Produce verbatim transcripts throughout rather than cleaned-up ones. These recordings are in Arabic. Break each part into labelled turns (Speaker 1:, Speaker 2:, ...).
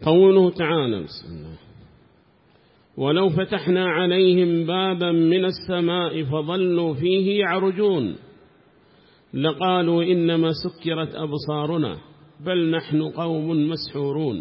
Speaker 1: قوله تعالى بسم الله ولو فتحنا عليهم بابا من السماء فظلوا فيه يعرجون لقالوا إنما سكرت أبصارنا بل نحن قوم مسحورون.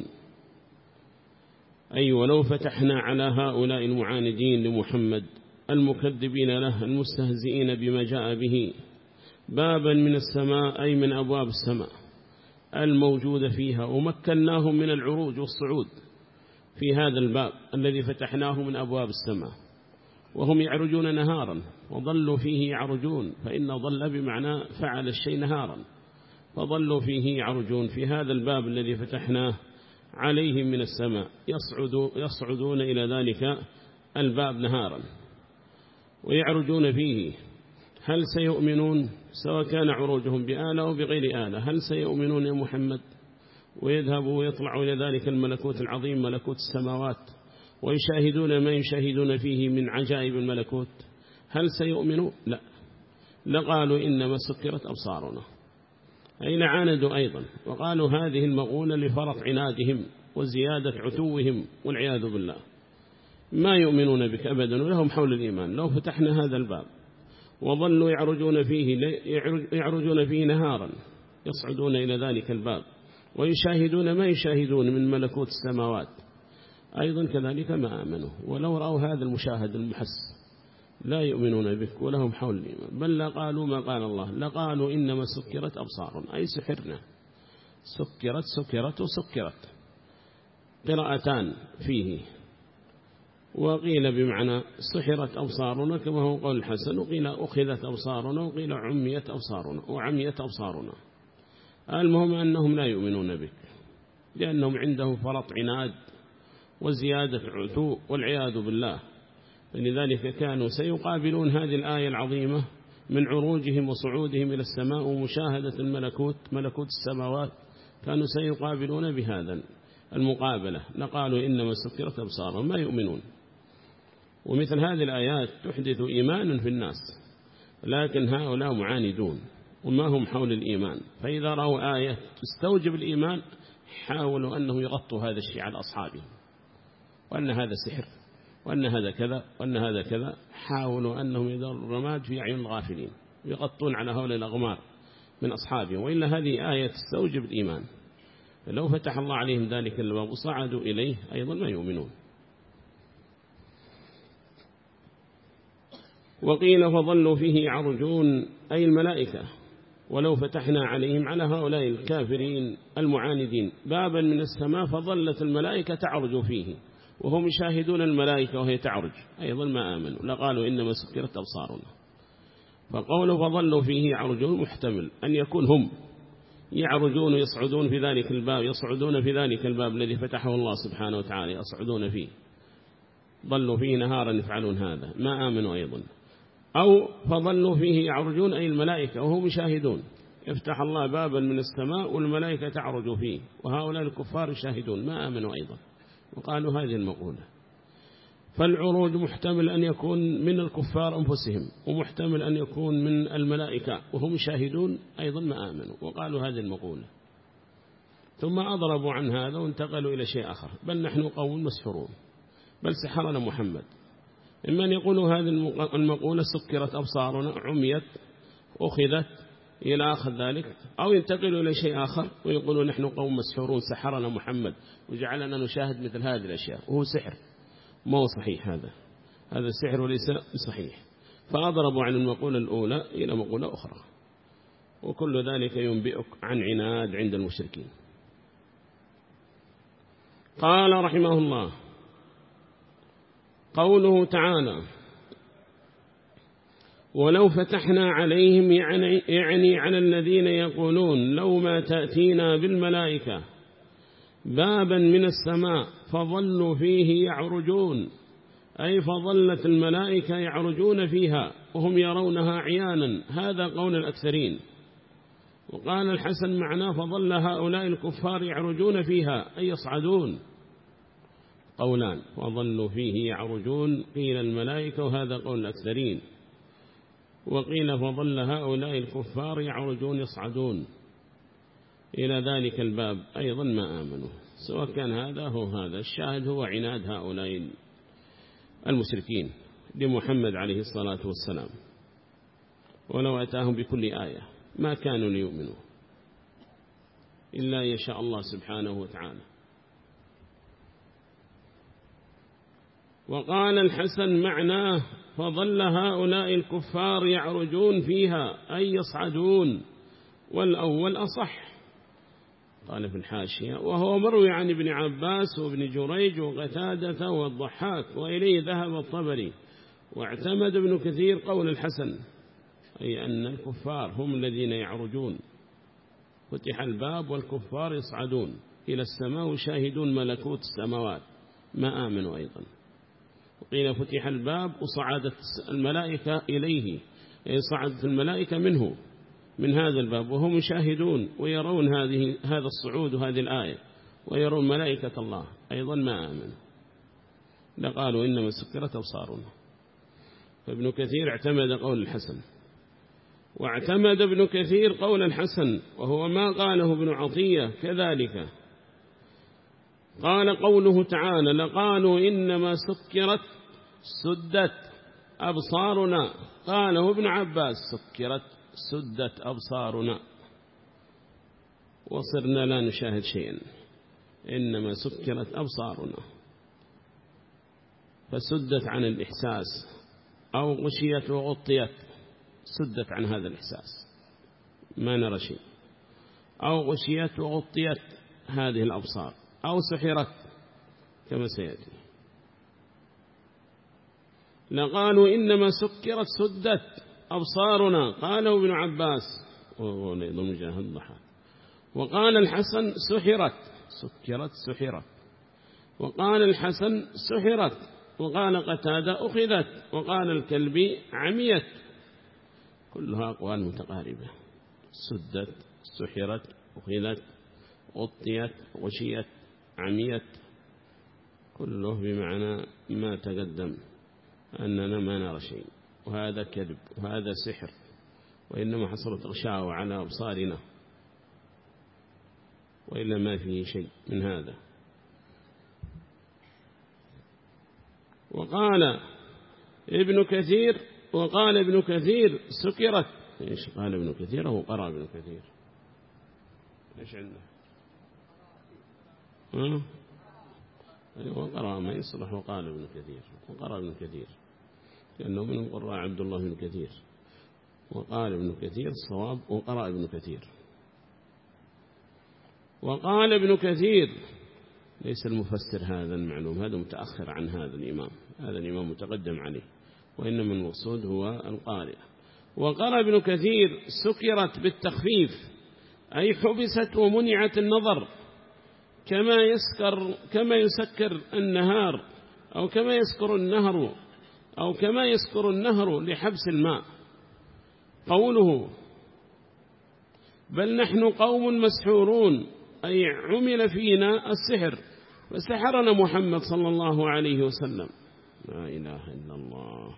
Speaker 1: أي ولو فتحنا على هؤلاء المعاندين لمحمد المكذبين له المستهزئين بما جاء به بابا من السماء أي من أبواب السماء الموجودة فيها ومكناهم من العروج والصعود في هذا الباب الذي فتحناه من أبواب السماء وهم يعرجون نهارا وظلوا فيه يعرجون فإن ظل بمعنى فعل الشيء نهارا فظلوا فيه يعرجون في هذا الباب الذي فتحناه عليهم من السماء يصعدوا يصعدون إلى ذلك الباب نهارا ويعرجون فيه. هل سيؤمنون سواء كان عروجهم بآلة أو بغير آلة؟ هل سيؤمنون يا محمد ويذهبوا ويطلعوا إلى ذلك الملكوت العظيم ملكوت السماوات ويشاهدون ما يشاهدون فيه من عجائب الملكوت؟ هل سيؤمنوا؟ لا، لقالوا إنما سكرت أبصارنا، أي لعاندوا أيضا وقالوا هذه المغونة لفرط عنادهم وزيادة عتوهم والعياذ بالله، ما يؤمنون بك أبدا ولهم حول الإيمان. لو فتحنا هذا الباب وظلوا يعرجون فيه يعرجون فيه نهارا يصعدون إلى ذلك الباب ويشاهدون ما يشاهدون من ملكوت السماوات أيضا كذلك ما آمنوا، ولو رأوا هذا المشاهد المحس لا يؤمنون بك ولهم حول الإيمان. بل لقالوا ما قال الله لقالوا إنما سكرت أبصارنا، أي سحرنا. سكرت سكرت وسكرت قراءتان فيه، وقيل بمعنى سحرت أبصارنا كما هو قول الحسن، وقيل أخذت أبصارنا، وقيل عميت أبصارنا وعميت أبصارنا. المهم أنهم لا يؤمنون بك لأنهم عنده فرط عناد وزيادة عتو والعياذ بالله. فلذلك كانوا سيقابلون هذه الآية العظيمة من عروجهم وصعودهم إلى السماء ومشاهدة الملكوت ملكوت السماوات، كانوا سيقابلون بهذا المقابلة. لقالوا إنما سكرت أبصارهم، ما يؤمنون. ومثل هذه الآيات تحدث إيمانا في الناس، لكن هؤلاء معاندون وما هم حول الإيمان، فإذا رأوا آية تستوجب الإيمان حاولوا أنهم يغطوا هذا الشيء على أصحابهم، وأن هذا سحر وأن هذا كذا وأن هذا كذا، حاولوا أنهم يدروا الرماد في أعين الغافلين ويغطون على هؤلاء الأغمار من أصحابهم، وإلا هذه آية تستوجب الإيمان. فلو فتح الله عليهم ذلك الباب وصعدوا إليه أيضا ما يؤمنون. وقيل فظلوا فيه يعرجون أي الملائكة، ولو فتحنا عليهم على هؤلاء الكافرين المعاندين بابا من السماء فظلت الملائكة تعرج فيه وهم يشاهدون الملائكة وهي تعرج أيضا ما آمنوا، لقالوا إنما سكرت أبصارنا. فقولوا فظلوا فيه يعرجون محتمل أن يكون هم يعرجون يصعدون في ذلك الباب، يصعدون في ذلك الباب الذي فتحه الله سبحانه وتعالى يصعدون فيه، ظلوا فيه نهارا يفعلون هذا ما آمنوا أيضا. أو فظلوا فيه يعرجون أي الملائكة وهم يشاهدون، يفتح الله بابا من السماء والملائكة تعرج فيه وهؤلاء الكفار يشاهدون ما آمنوا أيضا، وقالوا هذه المقولة. فالعروج محتمل أن يكون من الكفار أنفسهم، ومحتمل أن يكون من الملائكة وهم يشاهدون أيضا ما آمنوا، وقالوا هذه المقولة. ثم أضربوا عن هذا وانتقلوا إلى شيء آخر، بل نحن قوم مسحورون، بل سحرنا محمد. إما أن يقولوا هذه المقولة سكرت أبصارنا عميت أخذت إلى آخر ذلك، أو ينتقلوا إلى شيء آخر ويقولوا نحن قوم مسحورون سحرنا محمد وجعلنا نشاهد مثل هذه الأشياء، وهو سحر ما هو صحيح، هذا هذا السحر وليس صحيح. فأضربوا عن المقولة الأولى إلى مقولة أخرى، وكل ذلك ينبئك عن عناد عند المشركين. قال رحمه الله قوله تعالى ولو فتحنا عليهم يعني, يعني على الذين يقولون لو ما تأتينا بالملائكة بابا من السماء فظلوا فيه يعرجون، أي فظلت الملائكة يعرجون فيها وهم يرونها عيانا، هذا قول الأكثرين. وقال الحسن معناه فظل هؤلاء الكفار يعرجون فيها أي يصعدون. قولان، فظلوا فيه يعرجون قيل الملائكة وهذا قول الأكثرين، وقيل فظل هؤلاء الكفار يعرجون يصعدون، إلى ذلك الباب أيضا ما آمنوا، سواء كان هذا هو هذا. الشاهد هو عناد هؤلاء المشركين لمحمد عليه الصلاة والسلام، ولو أتاهم بكل آية ما كانوا ليؤمنوا إلا يشاء الله سبحانه وتعالى. وقال الحسن معناه فظل هؤلاء الكفار يعرجون فيها أي يصعدون، والأول أصح. قال في الحاشية وهو مروي عن ابن عباس وابن جريج وقتادة والضحاك، وإليه ذهب الطبري. واعتمد ابن كثير قول الحسن، أي أن الكفار هم الذين يعرجون، فتح الباب والكفار يصعدون إلى السماء وشاهدون ملكوت السماوات ما آمنوا أيضا. وقيل فتح الباب وصعدت الملائكة إليه، أي صعدت الملائكة منه من هذا الباب وهم يشاهدون ويرون هذه هذا الصعود وهذه الآية، ويرون ملائكة الله أيضا ما آمنوا، لقالوا إنما سكرت أبصارنا. فابن كثير اعتمد قول الحسن. واعتمد ابن كثير قول الحسن وهو ما قاله ابن عطية كذلك، قال قوله تعالى لقالوا إنما سكرت سدت أبصارنا، قاله ابن عباس سكرت سدت أبصارنا وصرنا لا نشاهد شيئا، إنما سكرت أبصارنا، فسدت عن الإحساس أو غشيت وغطيت، سدت عن هذا الإحساس ما نرى شيء، أو غشيت وغطيت هذه الأبصار، أو سحرت كما سيأتي. لقالوا إنما سكرت سدت أبصارنا، قاله ابن عباس وغيظ مجاهد ضحى. وقال الحسن سحرت، سكرت سحرت. وقال الحسن سحرت. وقال قتادة أخذت. وقال الكلبي عميت. كلها أقوال متقاربة، سدت سحرت أخذت غطيت غشيت عميت، كله بمعنى ما تقدم أننا ما نرى شيء، وهذا كذب وهذا سحر، وإنما حصلت غشاوة على أبصارنا، وإلا ما فيه شيء من هذا. وقال ابن كثير وقال ابن كثير سكرت. إيش قال ابن كثير؟ هو قرأ ابن كثير. إيش عنده؟ ها؟ أيوة قرأ ما يصلح. وقال ابن كثير وقرأ ابن كثير لأنه من القراء عبد الله بن كثير. وقال ابن كثير الصواب وقرأ ابن كثير. وقال ابن كثير ليس المفسر هذا المعلوم، هذا متأخر عن هذا الإمام، هذا الإمام متقدم عليه، وإنما المقصود هو القارئ. وقال ابن كثير سكرت بالتخفيف، أي حبست ومنعت النظر، كما يسكر كما يسكر النهار أو كما يسكر النهر أو كما يسكر النهر لحبس الماء. قوله بل نحن قوم مسحورون، أي عمل فينا السحر فسحرنا محمد صلى الله عليه وسلم. لا إله إلا الله.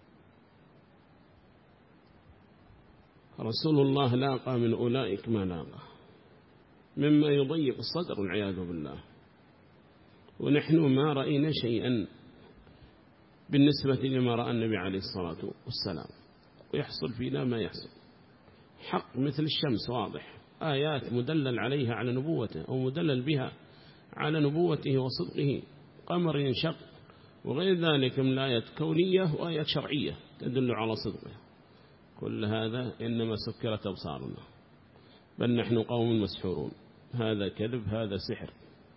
Speaker 1: رسول الله لاقى من أولئك ما لاقى مما يضيق الصدر والعياذ بالله، ونحن ما رأينا شيئا بالنسبة لما رأى النبي عليه الصلاة والسلام، ويحصل فينا ما يحصل. حق مثل الشمس واضح، آيات مدلل عليها على نبوته أو مدلل بها على نبوته وصدقه، قمر ينشق وغير ذلك من الآيات كونية وآيات شرعية تدل على صدقه. كل هذا إنما سكرت أبصارنا. بل نحن قوم مسحورون، هذا كذب هذا سحر.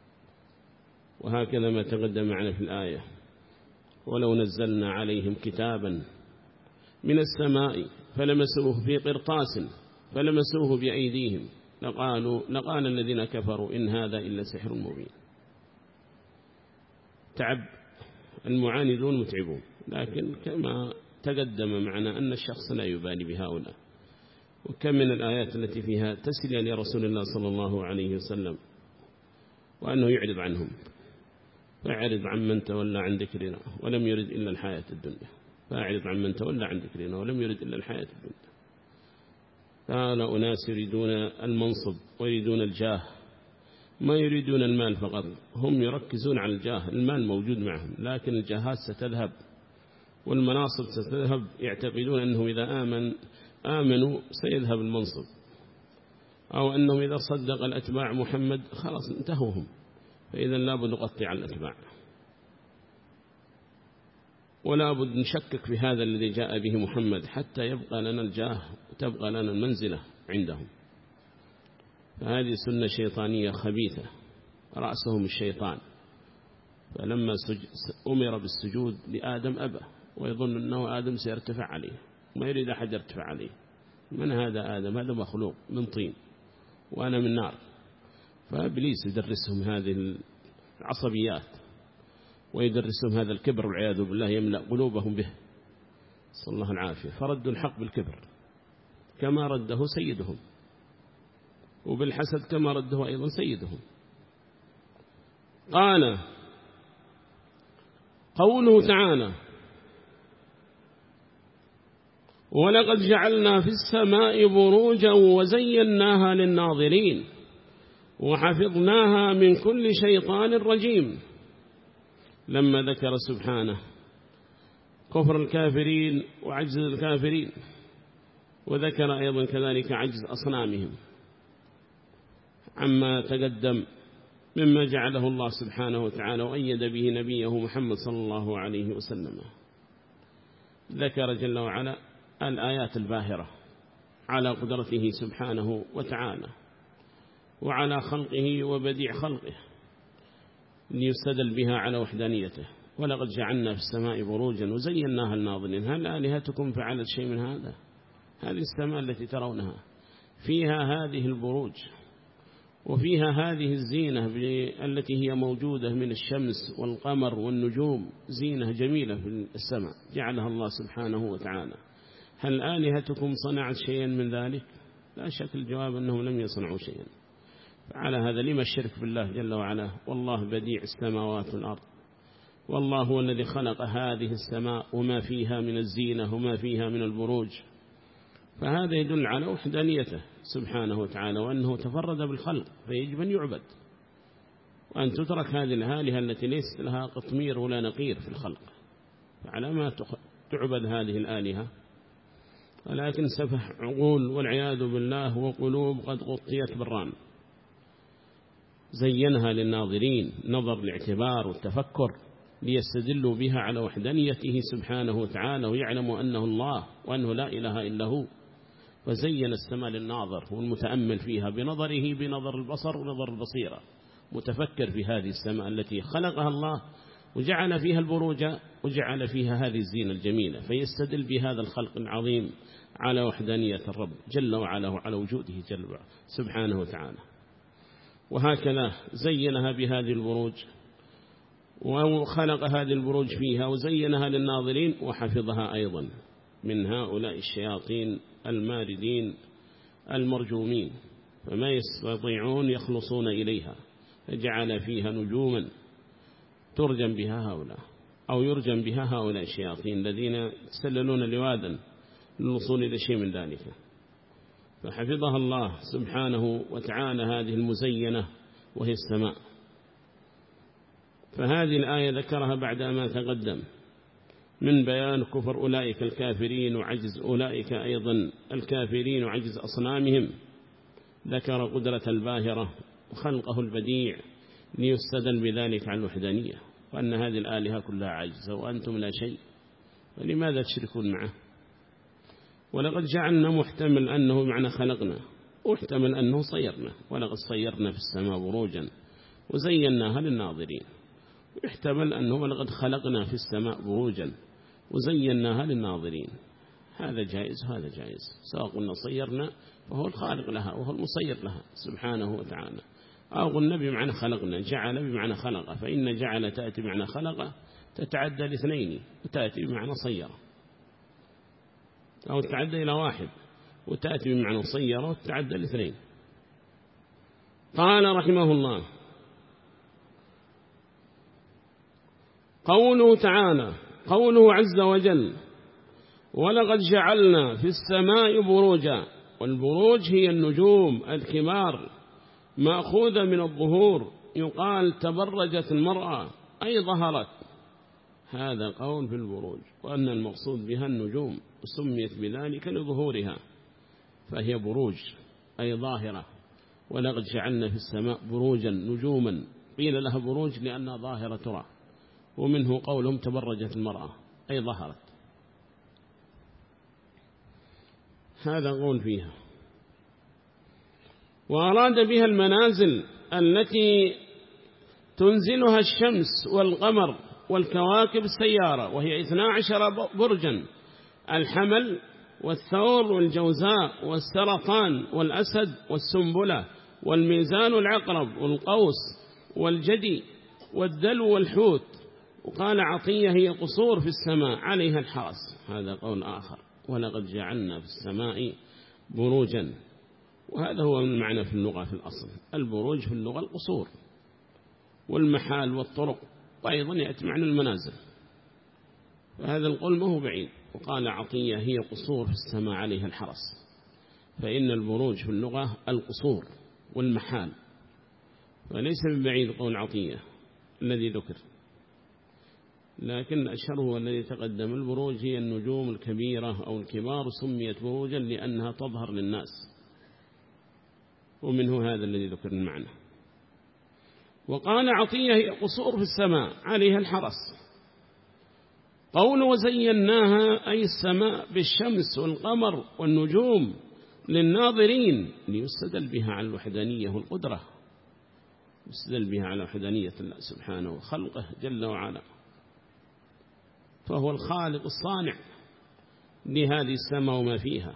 Speaker 1: وهكذا ما تقدم معنا في الآية ولو نزلنا عليهم كتابا من السماء فلمسوه في قرطاس فلمسوه بأيديهم لقالوا لقال الذين كفروا إن هذا إلا سحر مبين. تعب المعاندون متعبون، لكن كما تقدم معنا أن الشخص لا يبالي بهؤلاء. وكم من الآيات التي فيها تسلية لرسول الله صلى الله عليه وسلم وأنه يعرض عنهم، فأعرض عن من تولى عن ذكرنا ولم يرد إلا الحياة الدنيا، فأعرض عن من تولى عن ذكرنا ولم يرد إلا الحياة الدنيا. كان أناس يريدون المنصب ويريدون الجاه، ما يريدون المال فقط، هم يركزون على الجاه، المال موجود معهم لكن الجاهات ستذهب والمناصب ستذهب، يعتقدون أنهم إذا آمن آمنوا سيذهب المنصب، أو أنهم إذا صدق الأتباع محمد خلاص انتهوهم، فإذا لابد نقطع على الأتباع، ولا بد نشكك في هذا الذي جاء به محمد حتى يبقى لنا الجاه وتبقى لنا المنزلة عندهم. فهذه سنة شيطانية خبيثة رأسهم الشيطان، فلما أمر بالسجود لآدم أبى ويظن أنه آدم سيرتفع عليه، ما يريد أحد يرتفع عليه. من هذا آدم؟ هذا مخلوق من طين وأنا من نار. فإبليس يدرسهم هذه العصبيات ويدرسهم هذا الكبر والعياذ بالله، يملأ قلوبهم به، صلى الله العافية. فردوا الحق بالكبر كما رده سيدهم، وبالحسد كما رده أيضا سيدهم. قال قوله تعالى: ولقد جعلنا في السماء بروجا وزيناها للناظرين وحفظناها من كل شيطان رجيم. لما ذكر سبحانه كفر الكافرين وعجز الكافرين، وذكر أيضا كذلك عجز أصنامهم عما تقدم مما جعله الله سبحانه وتعالى وأيد به نبيه محمد صلى الله عليه وسلم، ذكر جل وعلا الآيات الباهرة على قدرته سبحانه وتعالى وعلى خلقه وبديع خلقه ليستدل بها على وحدانيته. ولقد جعلنا في السماء بروجا وزيناها للناظرين. هل آلهتكم فعلت شيء من هذا؟ هذه السماء التي ترونها فيها هذه البروج وفيها هذه الزينة التي هي موجودة من الشمس والقمر والنجوم، زينة جميلة في السماء جعلها الله سبحانه وتعالى. هل آلهتكم صنعت شيئا من ذلك؟ لا شك الجواب أنهم لم يصنعوا شيئا. فعلى هذا لما الشرك بالله جل وعلا؟ والله بديع السماوات والأرض، والله هو الذي خلق هذه السماء وما فيها من الزينة وما فيها من البروج. فهذا يدل على وحدانيته سبحانه وتعالى وأنه تفرد بالخلق، فيجب أن يعبد وأن تترك هذه الآلهة التي ليست لها قطمير ولا نقير في الخلق. فعلى ما تعبد هذه الآلهة؟ ولكن سفح عقول والعياذ بالله وقلوب قد غطيت بالران. زينها للناظرين، نظر الاعتبار والتفكر ليستدلوا بها على وحدانيته سبحانه وتعالى ويعلموا أنه الله وأنه لا إله إلا هو. فزين السماء للناظر والمتأمل فيها بنظره بنظر البصر ونظر البصيرة، متفكر في هذه السماء التي خلقها الله وجعل فيها البروج وجعل فيها هذه الزينة الجميلة، فيستدل بهذا الخلق العظيم على وحدانية الرب جل وعلا وعلى وجوده جل وعلا سبحانه وتعالى. وهكذا زينها بهذه البروج وخلق هذه البروج فيها وزينها للناظرين وحفظها أيضا من هؤلاء الشياطين الماردين المرجومين، فما يستطيعون يخلصون إليها، فجعل فيها نجوما ترجم بها هؤلاء أو يرجم بها هؤلاء الشياطين الذين يتسللون لوادا للوصول إلى شيء من ذلك. فحفظها الله سبحانه وتعالى هذه المزينة وهي السماء. فهذه الآية ذكرها بعد ما تقدم من بيان كفر أولئك الكافرين وعجز أولئك أيضا الكافرين وعجز أصنامهم، ذكر قدرة الباهرة وخلقه البديع ليستدل بذلك على الوحدانية وأن هذه الآلهة كلها عجز وأنتم لا شيء، فلماذا تشركون معه؟ ولقد جعلنا محتمل أنه معنى خلقنا، واحتمل أنه صيرنا، ولقد صيرنا في السماء بروجا وزيناها للناظرين، واحتمل أنه ولقد خلقنا في السماء بروجا وزيناها للناظرين. هذا جائز هذا جائز، سواء قلنا صيرنا فهو الخالق لها وهو المصير لها سبحانه وتعالى، أو قلنا بمعنى خلقنا، جعل بمعنى خلق، فإن جعل تأتي بمعنى خلق تتعدى لاثنين وتأتي بمعنى صير، أو تتعدى إلى واحد وتأتي بمعنى صير وتتعدى لاثنين. قال رحمه الله: قوله تعالى قوله عز وجل: ولقد جعلنا في السماء بروجا، والبروج هي النجوم الكبار مأخوذة من الظهور، يقال تبرجت المرأة أي ظهرت، هذا قول في البروج، وأن المقصود بها النجوم سميت بذلك لظهورها، فهي بروج أي ظاهرة. ولقد جعلنا في السماء بروجا نجوما، قيل لها بروج لأنها ظاهرة ترى، ومنه قولهم تبرجت المرأة أي ظهرت، هذا قول فيها. وأراد بها المنازل التي تنزلها الشمس والقمر والكواكب السيارة، وهي اثنا عشر برجا: الحمل والثور والجوزاء والسرطان والأسد والسنبلة والميزان والعقرب والقوس والجدي والدلو والحوت. وقال عطية هي قصور في السماء عليها الحرس، هذا قول آخر. ولقد جعلنا في السماء بروجا، وهذا هو المعنى في اللغة في الأصل. البروج في اللغة القصور والمحال والطرق، وأيضا يأتي معنى المنازل، فهذا القول ما هو بعيد. وقال عطية هي قصور في السماء عليها الحرس، فإن البروج في اللغة القصور والمحال، وليس ببعيد قول عطية الذي ذكر، لكن أشهر هو الذي تقدم. البروج هي النجوم الكبيرة أو الكبار، سميت بروجا لأنها تظهر للناس، ومنه هذا الذي ذكر المعنى. وقال عطية هي قصور في السماء عليها الحرس. قول وزيناها أي السماء بالشمس والقمر والنجوم للناظرين، ليستدل بها على الوحدانية والقدرة، يستدل بها على وحدانية الله سبحانه وخلقه جل وعلا، فهو الخالق الصانع لهذه السماء وما فيها.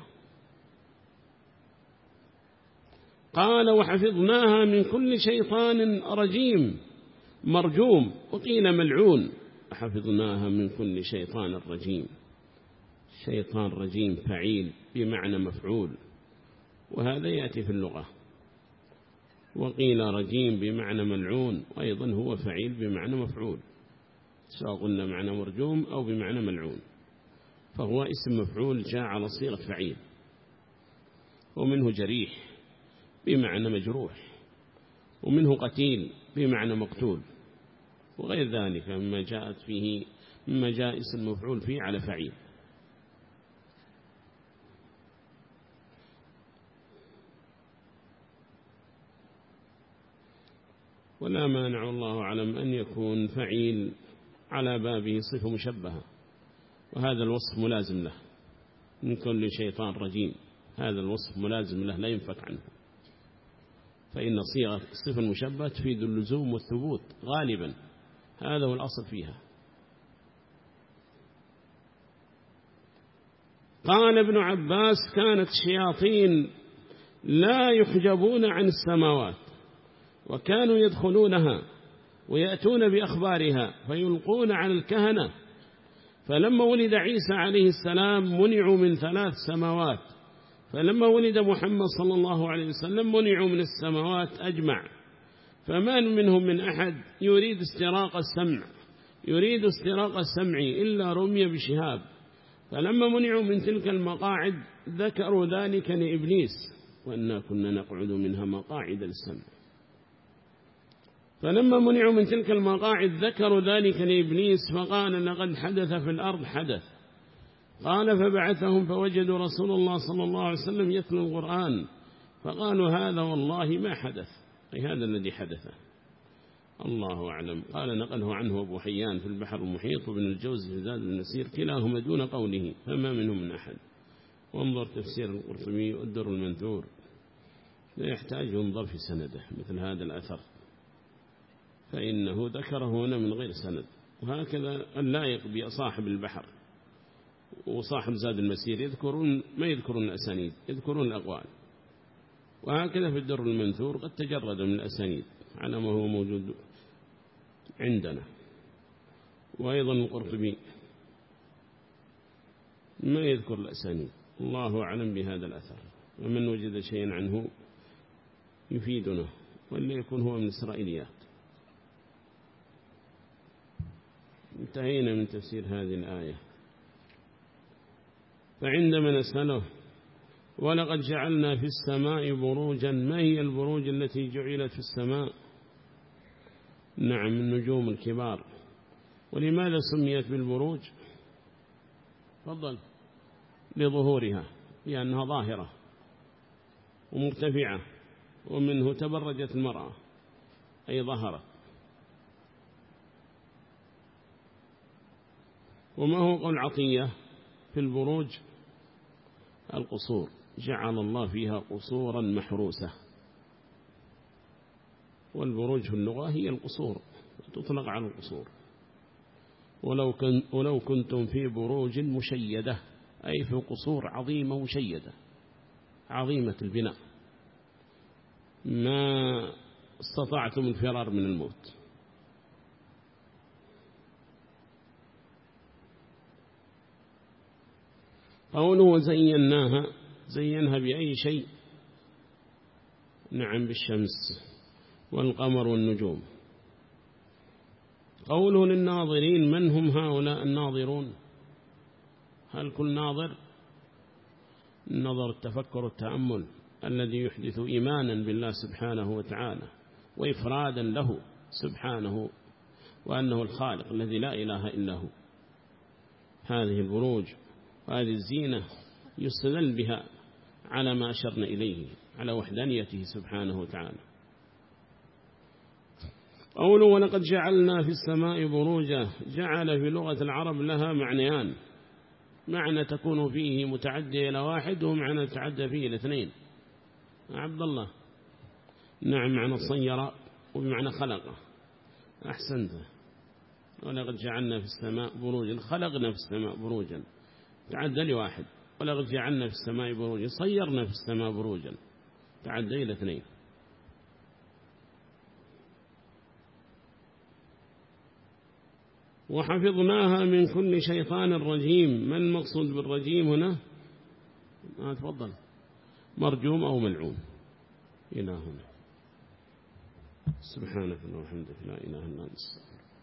Speaker 1: قال وحفظناها من كل شيطان رجيم مرجوم، وقيل ملعون. حفظناها من كل شيطان رجيم، شيطان رجيم فعيل بمعنى مفعول، وهذا يأتي في اللغة. وقيل رجيم بمعنى ملعون، وأيضا هو فعيل بمعنى مفعول، سواء قلنا معنى مرجوم أو بمعنى ملعون، فهو اسم مفعول جاء على صيغة فعيل. ومنه جريح بمعنى مجروح، ومنه قتيل بمعنى مقتول، وغير ذلك مما جاءت فيه مما جاء اسم مفعول فيه على فعيل. ولا مانع الله أعلم أن يكون فعيل على بابه صفة مشبهة، وهذا الوصف ملازم له من كل شيطان رجيم، هذا الوصف ملازم له لا ينفك عنه، فإن صيغة الصفة المشبهة تفيد اللزوم والثبوت غالبا، هذا هو الأصل فيها. قال ابن عباس كانت الشياطين لا يحجبون عن السماوات، وكانوا يدخلونها ويأتون بأخبارها فيلقون على الكهنة، فلما ولد عيسى عليه السلام منعوا من ثلاث سماوات، فلما ولد محمد صلى الله عليه وسلم منعوا من السماوات أجمع، فما منهم من أحد يريد استراق السمع يريد استراق السمع إلا رمي بشهاب، فلما منعوا من تلك المقاعد ذكروا ذلك لإبليس، وأننا كنا نقعد منها مقاعد للسمع، فلما منعوا من تلك المقاعد ذكروا ذلك لإبليس، فقال لقد حدث في الأرض حدث. قال فبعثهم فوجدوا رسول الله صلى الله عليه وسلم يتلو القرآن، فقالوا هذا والله ما حدث، أي هذا الذي حدث، الله أعلم. قال نقله عنه أبو حيان في البحر المحيط، وابن الجوزي في زاد النسير، كلاهما دون قوله فما منهم من أحد. وانظر تفسير القرطبي والدر المنثور، لا يحتاج ينظر في سنده مثل هذا الأثر، فإنه ذكره هنا من غير سند. وهكذا اللائق بصاحب البحر وصاحب زاد المسير يذكرون ما يذكرون الأسانيد، يذكرون الأقوال. وهكذا في الدر المنثور قد تجرد من الأسانيد على ما هو موجود عندنا. وأيضا القرطبي ما يذكر الأسانيد، الله أعلم بهذا الأثر، ومن وجد شيئا عنه يفيدنا، ولا يكون هو من إسرائيليات. انتهينا من تفسير هذه الآية. فعندما نسأله ولقد جعلنا في السماء بروجا. ما هي البروج التي جعلت في السماء؟ نعم النجوم الكبار. ولماذا سميت بالبروج؟ تفضل. لظهورها، لأنها ظاهرة ومرتفعة، ومنه تبرجت المرأة أي ظهرت. وما هو قول عطية في البروج؟ القصور، جعل الله فيها قصورا محروسة. والبروج في اللغة هي القصور، تطلق على القصور. ولو, كن ولو كنتم في بروج مشيدة، أي في قصور عظيمة مشيدة عظيمة البناء، ما استطعتم الفرار من الموت. قوله زيناها، زينها بأي شيء؟ نعم بالشمس والقمر والنجوم. قوله للناظرين، من هم هؤلاء الناظرون؟ هل كل ناظر؟ النظر التفكر التأمل الذي يحدث إيمانا بالله سبحانه وتعالى وإفرادا له سبحانه وأنه الخالق الذي لا إله إلا هو. هذه البروج وهذه الزينة يستدل بها على ما أشرنا إليه، على وحدانيته سبحانه وتعالى. قوله ولقد جعلنا في السماء بروجا، جعل في لغة العرب لها معنيان: معنى تكون فيه متعدي إلى واحد، ومعنى تتعدى فيه إلى اثنين. عبد الله. نعم، معنى صير وبمعنى خلقه. أحسنت. ولقد جعلنا في السماء بروجا، خلقنا في السماء بروجا تعدى لواحد. ولقد جعلنا في السماء بروجا، صيرنا في السماء بروجا تعدى إلى اثنين. وحفظناها من كل شيطان رجيم. ما المقصود بالرجيم هنا؟ آه تفضل. مرجوم أو ملعون. إلى هنا. سبحانك اللهم وبحمدك، لا إله إلا أنت.